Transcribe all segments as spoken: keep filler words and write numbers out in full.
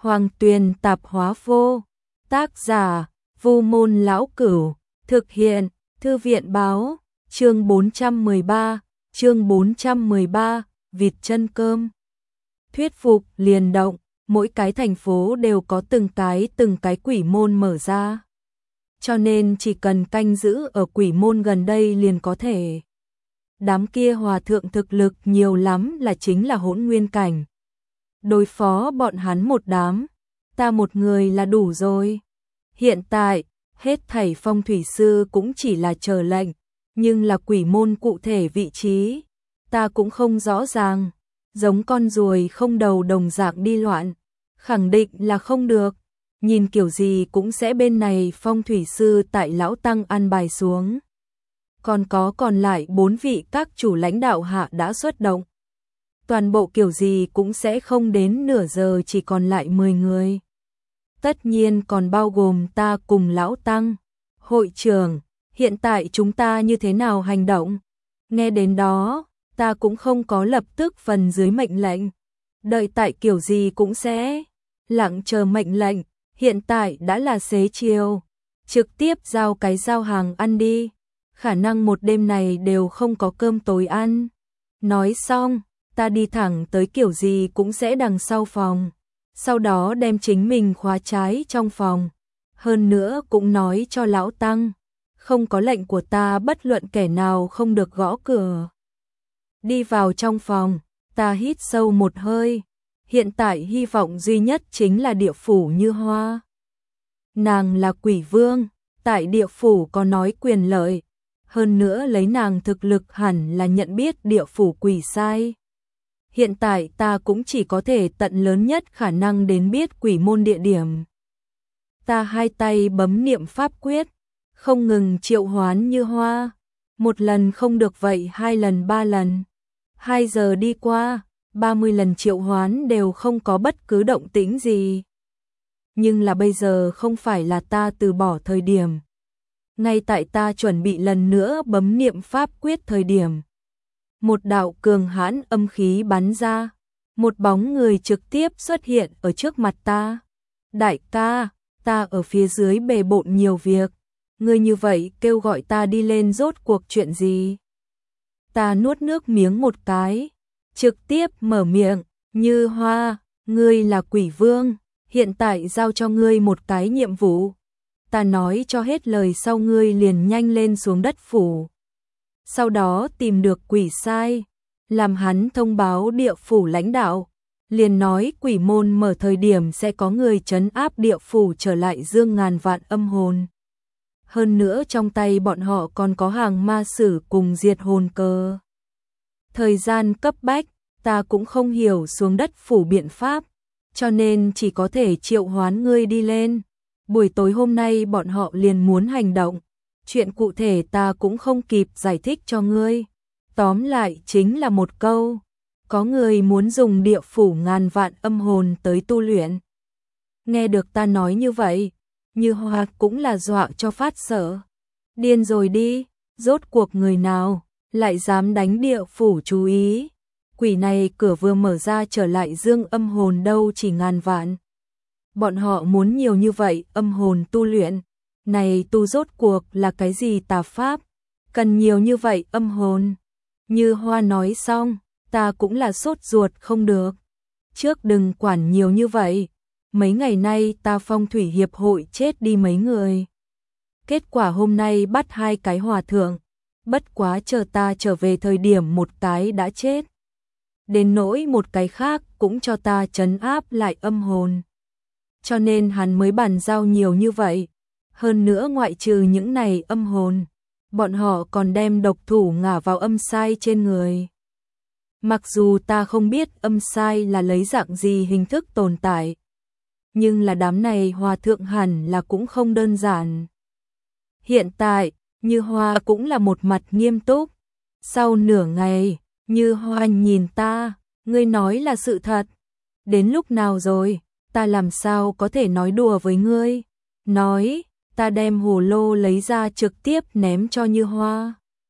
Hoàng Tuyền Tạp Hóa Vô. Tác giả: Vu Môn Lão Cửu. Thực hiện: Thư viện báo. Chương bốn trăm mười ba. Chương bốn trăm mười ba. Vịt chân cơm. Thuyết phục liền động, mỗi cái thành phố đều có từng cái từng cái quỷ môn mở ra. Cho nên chỉ cần canh giữ ở quỷ môn gần đây liền có thể. Đám kia hòa thượng thực lực nhiều lắm là chính là hỗn nguyên cảnh. Đối phó bọn hắn một đám, ta một người là đủ rồi. Hiện tại, hết thảy phong thủy sư cũng chỉ là chờ lệnh, nhưng là quỷ môn cụ thể vị trí, ta cũng không rõ ràng. Giống con ruồi không đầu đồng dạng đi loạn, khẳng định là không được. Nhìn kiểu gì cũng sẽ bên này phong thủy sư tại lão tăng an bài xuống. Còn có còn lại bốn vị các chủ lãnh đạo hạ đã xuất động. Toàn bộ kiểu gì cũng sẽ không đến nửa giờ, chỉ còn lại mười người. Tất nhiên còn bao gồm ta cùng lão tăng. Hội trưởng, hiện tại chúng ta như thế nào hành động? Nghe đến đó, ta cũng không có lập tức phần dưới mệnh lệnh. Đợi tại kiểu gì cũng sẽ lặng chờ mệnh lệnh. Hiện tại đã là xế chiều, trực tiếp giao cái giao hàng ăn đi. Khả năng một đêm này đều không có cơm tối ăn. Nói xong, ta đi thẳng tới kiểu gì cũng sẽ đằng sau phòng. Sau đó đem chính mình khóa trái trong phòng. Hơn nữa cũng nói cho lão tăng, không có lệnh của ta bất luận kẻ nào không được gõ cửa. Đi vào trong phòng, ta hít sâu một hơi. Hiện tại hy vọng duy nhất chính là địa phủ Như Hoa. Nàng là quỷ vương, tại địa phủ có nói quyền lợi. Hơn nữa lấy nàng thực lực hẳn là nhận biết địa phủ quỷ sai. Hiện tại ta cũng chỉ có thể tận lớn nhất khả năng đến biết quỷ môn địa điểm. Ta hai tay bấm niệm pháp quyết, không ngừng triệu hoán Như Hoa. Một lần không được vậy hai lần ba lần. Hai giờ đi qua, ba mươi lần triệu hoán đều không có bất cứ động tĩnh gì. Nhưng là bây giờ không phải là ta từ bỏ thời điểm. Ngay tại ta chuẩn bị lần nữa bấm niệm pháp quyết thời điểm, một đạo cường hãn âm khí bắn ra, một bóng người trực tiếp xuất hiện ở trước mặt ta. Đại ca, ta ở phía dưới bề bộn nhiều việc, ngươi như vậy kêu gọi ta đi lên rốt cuộc chuyện gì? Ta nuốt nước miếng một cái, trực tiếp mở miệng, Như Hoa, ngươi là quỷ vương, hiện tại giao cho ngươi một cái nhiệm vụ. Ta nói cho hết lời sau ngươi liền nhanh lên xuống đất phủ. Sau đó tìm được quỷ sai, làm hắn thông báo địa phủ lãnh đạo, liền nói quỷ môn mở thời điểm sẽ có người trấn áp địa phủ trở lại dương ngàn vạn âm hồn. Hơn nữa trong tay bọn họ còn có hàng ma sử cùng diệt hồn cơ. Thời gian cấp bách, ta cũng không hiểu xuống đất phủ biện pháp, cho nên chỉ có thể triệu hoán ngươi đi lên. Buổi tối hôm nay bọn họ liền muốn hành động, chuyện cụ thể ta cũng không kịp giải thích cho ngươi. Tóm lại chính là một câu, có người muốn dùng địa phủ ngàn vạn âm hồn tới tu luyện. Nghe được ta nói như vậy, Như Hoa cũng là dọa cho phát sợ. Điên rồi đi, rốt cuộc người nào lại dám đánh địa phủ chú ý. Quỷ này cửa vừa mở ra trở lại dương âm hồn đâu chỉ ngàn vạn. Bọn họ muốn nhiều như vậy âm hồn tu luyện. Này tu rốt cuộc là cái gì tà pháp? Cần nhiều như vậy âm hồn. Như Hoa nói xong, ta cũng là sốt ruột không được. Trước đừng quản nhiều như vậy. Mấy ngày nay ta phong thủy hiệp hội chết đi mấy người. Kết quả hôm nay bắt hai cái hòa thượng. Bất quá chờ ta trở về thời điểm một cái đã chết. Đến nỗi một cái khác cũng cho ta trấn áp lại âm hồn. Cho nên hắn mới bàn giao nhiều như vậy. Hơn nữa ngoại trừ những này âm hồn, bọn họ còn đem độc thủ ngả vào âm sai trên người. Mặc dù ta không biết âm sai là lấy dạng gì hình thức tồn tại, nhưng là đám này hòa thượng hẳn là cũng không đơn giản. Hiện tại, Như Hoa cũng là một mặt nghiêm túc. Sau nửa ngày, Như Hoa nhìn ta, ngươi nói là sự thật. Đến lúc nào rồi, ta làm sao có thể nói đùa với ngươi? Nói, ta đem hồ lô lấy ra trực tiếp ném cho Như Hoa.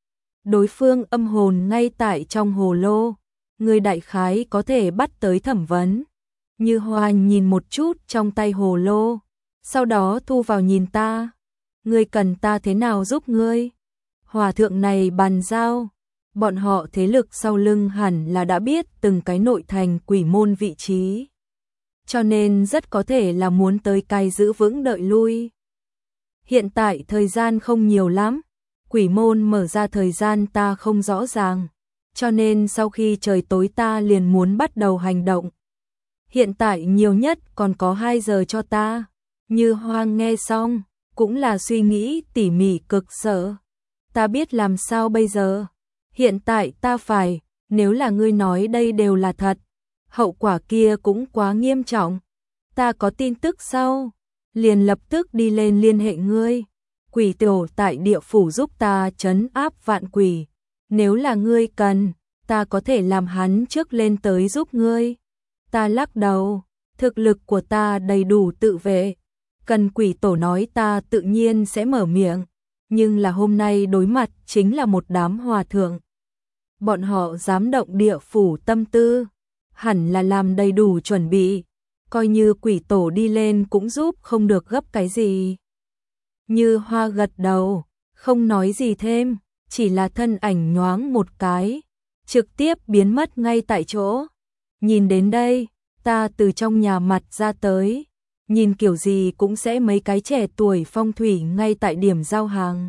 Đối phương âm hồn ngay tại trong hồ lô, ngươi đại khái có thể bắt tới thẩm vấn. Như Hoa nhìn một chút trong tay hồ lô, sau đó thu vào nhìn ta. Ngươi cần ta thế nào giúp ngươi? Hòa thượng này bàn giao, bọn họ thế lực sau lưng hẳn là đã biết từng cái nội thành quỷ môn vị trí. Cho nên rất có thể là muốn tới cai giữ vững đợi lui. Hiện tại thời gian không nhiều lắm, quỷ môn mở ra thời gian ta không rõ ràng, cho nên sau khi trời tối ta liền muốn bắt đầu hành động. Hiện tại nhiều nhất còn có hai giờ cho ta. Như Hoa nghe xong, cũng là suy nghĩ tỉ mỉ cực sợ. Ta biết làm sao bây giờ? Hiện tại ta phải, nếu là ngươi nói đây đều là thật, hậu quả kia cũng quá nghiêm trọng. Ta có tin tức sau, liền lập tức đi lên liên hệ ngươi. Quỷ tổ tại địa phủ giúp ta trấn áp vạn quỷ. Nếu là ngươi cần, ta có thể làm hắn trước lên tới giúp ngươi. Ta lắc đầu, thực lực của ta đầy đủ tự vệ. Cần quỷ tổ nói ta tự nhiên sẽ mở miệng. Nhưng là hôm nay đối mặt chính là một đám hòa thượng. Bọn họ dám động địa phủ tâm tư, hẳn là làm đầy đủ chuẩn bị. Coi như quỷ tổ đi lên cũng giúp không được gấp cái gì. Như Hoa gật đầu, không nói gì thêm, chỉ là thân ảnh nhoáng một cái, trực tiếp biến mất ngay tại chỗ. Nhìn đến đây, ta từ trong nhà mặt ra tới, nhìn kiểu gì cũng sẽ mấy cái trẻ tuổi phong thủy ngay tại điểm giao hàng.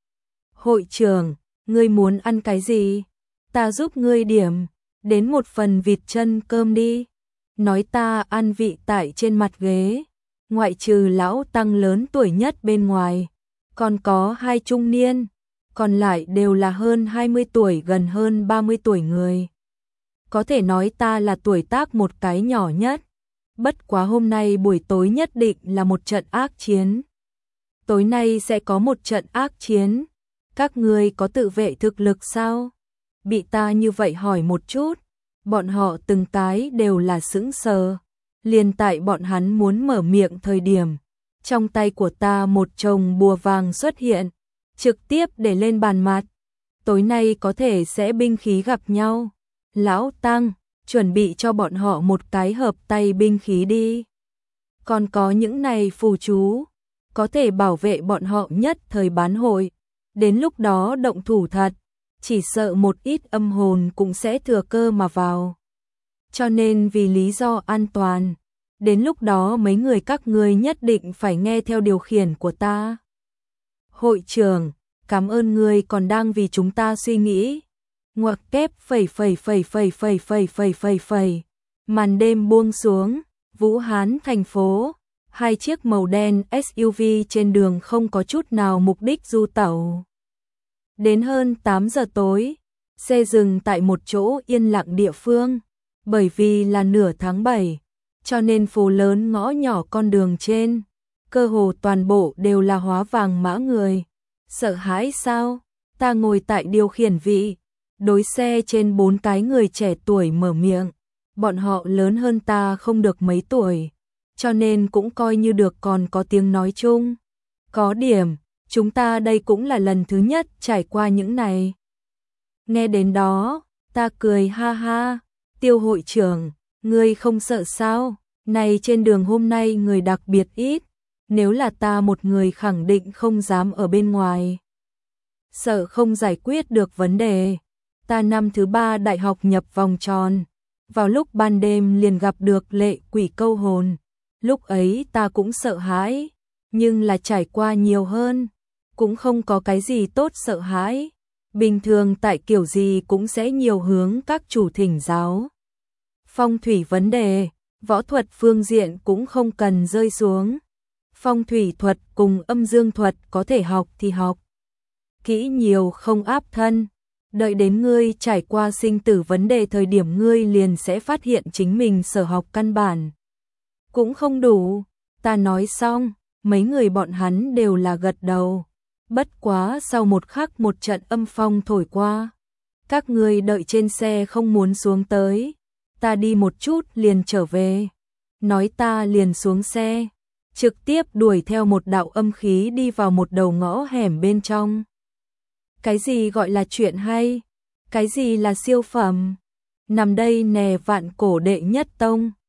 Hội trưởng, ngươi muốn ăn cái gì? Ta giúp ngươi điểm, đến một phần vịt chân cơm đi. Nói ta ăn vị tại trên mặt ghế, ngoại trừ lão tăng lớn tuổi nhất bên ngoài, còn có hai trung niên, còn lại đều là hơn hai mươi tuổi gần hơn ba mươi tuổi người. Có thể nói ta là tuổi tác một cái nhỏ nhất. Bất quá hôm nay buổi tối nhất định là một trận ác chiến. Tối nay sẽ có một trận ác chiến. Các ngươi có tự vệ thực lực sao? Bị ta như vậy hỏi một chút, bọn họ từng cái đều là sững sờ. Liền tại bọn hắn muốn mở miệng thời điểm, trong tay của ta một chồng bùa vàng xuất hiện, trực tiếp để lên bàn mặt. Tối nay có thể sẽ binh khí gặp nhau. Lão Tăng, chuẩn bị cho bọn họ một cái hợp tay binh khí đi. Còn có những này phù chú, có thể bảo vệ bọn họ nhất thời bán hội. Đến lúc đó động thủ thật, chỉ sợ một ít âm hồn cũng sẽ thừa cơ mà vào. Cho nên vì lý do an toàn, đến lúc đó mấy người các ngươi nhất định phải nghe theo điều khiển của ta. Hội trưởng, cảm ơn ngươi còn đang vì chúng ta suy nghĩ. Ngoặc kép phẩy phẩy phẩy phẩy phẩy phẩy phẩy phẩy phẩy. Màn đêm buông xuống, Vũ Hán thành phố, hai chiếc màu đen ét u vê trên đường không có chút nào mục đích du tẩu. Đến hơn tám giờ tối, xe dừng tại một chỗ yên lặng địa phương, bởi vì là nửa tháng bảy, cho nên phố lớn ngõ nhỏ con đường trên, cơ hồ toàn bộ đều là hóa vàng mã người. Sợ hãi sao? Ta ngồi tại điều khiển vị, đối xe trên bốn cái người trẻ tuổi mở miệng, bọn họ lớn hơn ta không được mấy tuổi, cho nên cũng coi như được còn có tiếng nói chung. Có điểm, chúng ta đây cũng là lần thứ nhất trải qua những này. Nghe đến đó, ta cười ha ha, Tiêu hội trưởng, ngươi không sợ sao? Này trên đường hôm nay người đặc biệt ít, nếu là ta một người khẳng định không dám ở bên ngoài. Sợ không giải quyết được vấn đề. Ta năm thứ ba đại học nhập vòng tròn, vào lúc ban đêm liền gặp được lệ quỷ câu hồn. Lúc ấy ta cũng sợ hãi, nhưng là trải qua nhiều hơn, cũng không có cái gì tốt sợ hãi. Bình thường tại kiểu gì cũng sẽ nhiều hướng các chủ thỉnh giáo. Phong thủy vấn đề, võ thuật phương diện cũng không cần rơi xuống. Phong thủy thuật cùng âm dương thuật có thể học thì học. Kỹ nhiều không áp thân. Đợi đến ngươi trải qua sinh tử vấn đề thời điểm ngươi liền sẽ phát hiện chính mình sở học căn bản cũng không đủ. Ta nói xong, mấy người bọn hắn đều là gật đầu. Bất quá sau một khắc một trận âm phong thổi qua. Các ngươi đợi trên xe không muốn xuống tới. Ta đi một chút liền trở về. Nói ta liền xuống xe, trực tiếp đuổi theo một đạo âm khí đi vào một đầu ngõ hẻm bên trong. Cái gì gọi là chuyện hay? Cái gì là siêu phẩm? Nằm đây nè vạn cổ đệ nhất tông.